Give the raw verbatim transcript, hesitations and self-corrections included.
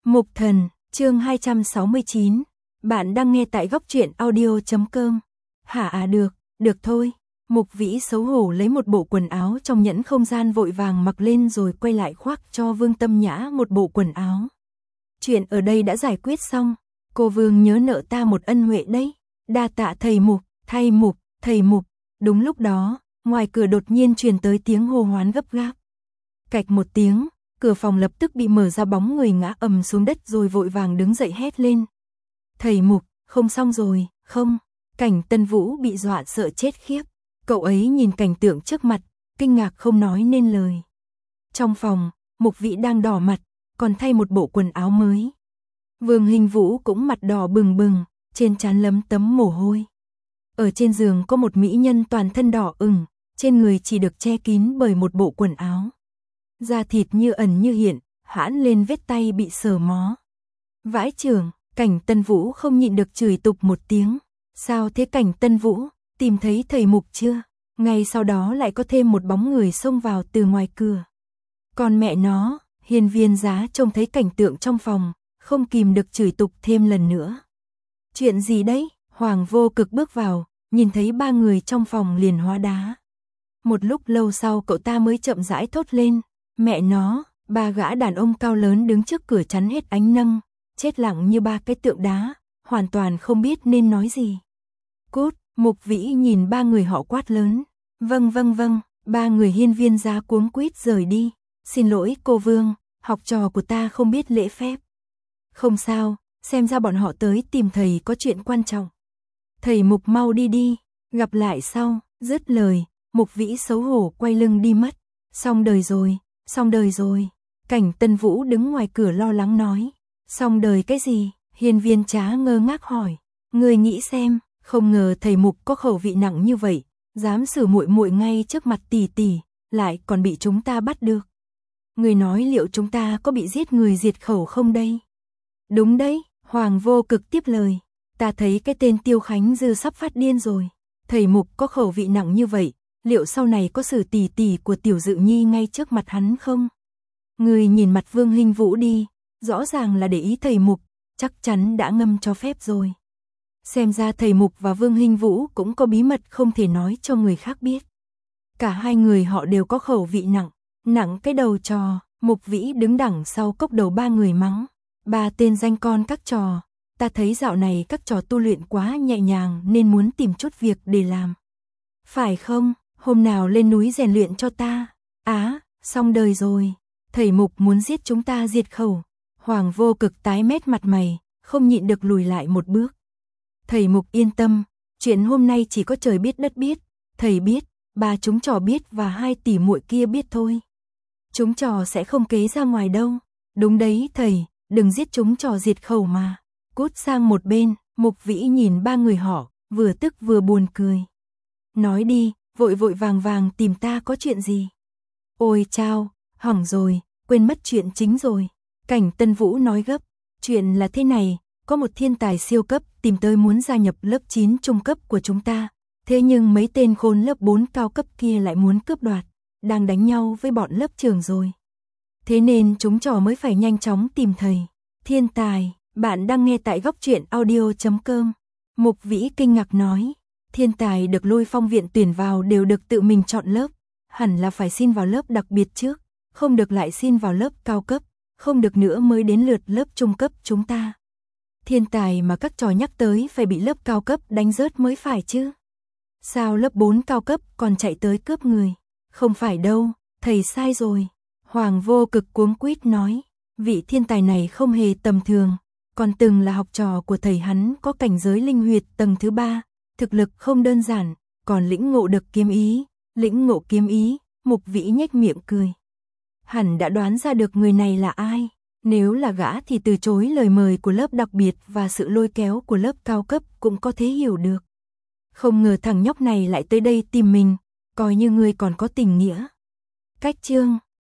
Mục Thần, chương hai trăm sáu mươi chín. Bạn đang nghe tại góc truyện audio chấm com. Hả à được, được thôi. Mục Vĩ xấu hổ lấy một bộ quần áo trong nhẫn không gian vội vàng mặc lên rồi quay lại khoác cho Vương Tâm Nhã một bộ quần áo. Chuyện ở đây đã giải quyết xong, cô Vương nhớ nợ ta một ân huệ đấy. Đa tạ thầy Mục, thay Mục, thầy Mục. Đúng lúc đó, ngoài cửa đột nhiên truyền tới tiếng hô hoán gấp gáp. Cạch một tiếng, cửa phòng lập tức bị mở ra, bóng người ngã ầm xuống đất rồi vội vàng đứng dậy hét lên. Thầy Mục, không xong rồi, không. Cảnh Tân Vũ bị dọa sợ chết khiếp. Cậu ấy nhìn cảnh tượng trước mặt, kinh ngạc không nói nên lời. Trong phòng, Mục Vĩ đang đỏ mặt, còn thay một bộ quần áo mới. Vương Hình Vũ cũng mặt đỏ bừng bừng, trên trán lấm tấm mồ hôi. Ở trên giường có một mỹ nhân toàn thân đỏ ửng, trên người chỉ được che kín bởi một bộ quần áo. Da thịt như ẩn như hiện, hãn lên vết tay bị sờ mó. Vãi chưởng, Cảnh Tân Vũ không nhịn được chửi tục một tiếng. Sao thế Cảnh Tân Vũ, tìm thấy thầy Mục chưa? Ngay sau đó lại có thêm một bóng người xông vào từ ngoài cửa. Còn mẹ nó, Hiên Viên Giá trông thấy cảnh tượng trong phòng, không kìm được chửi tục thêm lần nữa. Chuyện gì đấy? Hoàng Vô Cực bước vào, nhìn thấy ba người trong phòng liền hóa đá. Một lúc lâu sau cậu ta mới chậm rãi thốt lên. Mẹ nó, ba gã đàn ông cao lớn đứng trước cửa chắn hết ánh nâng, chết lặng như ba cái tượng đá, hoàn toàn không biết nên nói gì. Cút, Mục Vĩ nhìn ba người họ quát lớn. Vâng vâng vâng, ba người Hiên Viên Giá cuống quýt rời đi. Xin lỗi cô Vương, học trò của ta không biết lễ phép. Không sao, xem ra bọn họ tới tìm thầy có chuyện quan trọng. Thầy Mục mau đi đi, gặp lại sau. Dứt lời, Mục Vĩ xấu hổ quay lưng đi mất. Xong đời rồi. Xong đời rồi. Cảnh Tân Vũ đứng ngoài cửa lo lắng nói. Xong đời cái gì? Hiên Viên Trá ngơ ngác hỏi. Người nghĩ xem, không ngờ thầy Mục có khẩu vị nặng như vậy, dám xử muội muội ngay trước mặt tỷ tỷ, lại còn bị chúng ta bắt được. Người nói liệu chúng ta có bị giết người diệt khẩu không đây? Đúng đấy, Hoàng Vô Cực tiếp lời. Ta thấy cái tên Tiêu Khánh Dư sắp phát điên rồi. Thầy Mục có khẩu vị nặng như vậy, liệu sau này có xử tỷ tỷ của Tiểu Dự Nhi ngay trước mặt hắn không? Người nhìn mặt Vương Hình Vũ đi, rõ ràng là để ý thầy Mục, chắc chắn đã ngâm cho phép rồi. Xem ra thầy Mục và Vương Hình Vũ cũng có bí mật không thể nói cho người khác biết. Cả hai người họ đều có khẩu vị nặng, nặng cái đầu trò. Mục Vĩ đứng đằng sau cốc đầu ba người mắng. Ba tên danh con các trò, ta thấy dạo này các trò tu luyện quá nhẹ nhàng nên muốn tìm chút việc để làm. Phải không? Hôm nào lên núi rèn luyện cho ta. Á, xong đời rồi. Thầy Mục muốn giết chúng ta diệt khẩu. Hoàng Vô Cực tái mét mặt mày, không nhịn được lùi lại một bước. Thầy Mục yên tâm, chuyện hôm nay chỉ có trời biết đất biết. Thầy biết, ba chúng trò biết và hai tỷ muội kia biết thôi. Chúng trò sẽ không kế ra ngoài đâu. Đúng đấy thầy, đừng giết chúng trò diệt khẩu mà. Cút sang một bên, Mục Vĩ nhìn ba người họ, vừa tức vừa buồn cười. Nói đi, vội vội vàng vàng tìm ta có chuyện gì? Ôi chao, hỏng rồi, quên mất chuyện chính rồi. Cảnh Tân Vũ nói gấp, chuyện là thế này, có một thiên tài siêu cấp tìm tới muốn gia nhập lớp chín trung cấp của chúng ta. Thế nhưng mấy tên khốn lớp bốn cao cấp kia lại muốn cướp đoạt, đang đánh nhau với bọn lớp trường rồi. Thế nên chúng trò mới phải nhanh chóng tìm thầy. Thiên tài, bạn đang nghe tại góc truyện audio chấm com. Mục Vĩ kinh ngạc nói. Thiên tài được Lôi Phong viện tuyển vào đều được tự mình chọn lớp, hẳn là phải xin vào lớp đặc biệt trước, không được lại xin vào lớp cao cấp, không được nữa mới đến lượt lớp trung cấp chúng ta. Thiên tài mà các trò nhắc tới phải bị lớp cao cấp đánh rớt mới phải chứ. Sao lớp bốn cao cấp còn chạy tới cướp người? Không phải đâu, thầy sai rồi. Hoàng Vô Cực cuống quýt nói, vị thiên tài này không hề tầm thường, còn từng là học trò của thầy hắn có cảnh giới linh huyệt tầng thứ ba. Thực lực không đơn giản, còn lĩnh ngộ được kiếm ý, lĩnh ngộ kiếm ý. Mục Vĩ nhếch miệng cười. Hẳn đã đoán ra được người này là ai, nếu là gã thì từ chối lời mời của lớp đặc biệt và sự lôi kéo của lớp cao cấp cũng có thể hiểu được. Không ngờ thằng nhóc này lại tới đây tìm mình, coi như người còn có tình nghĩa. Cách chương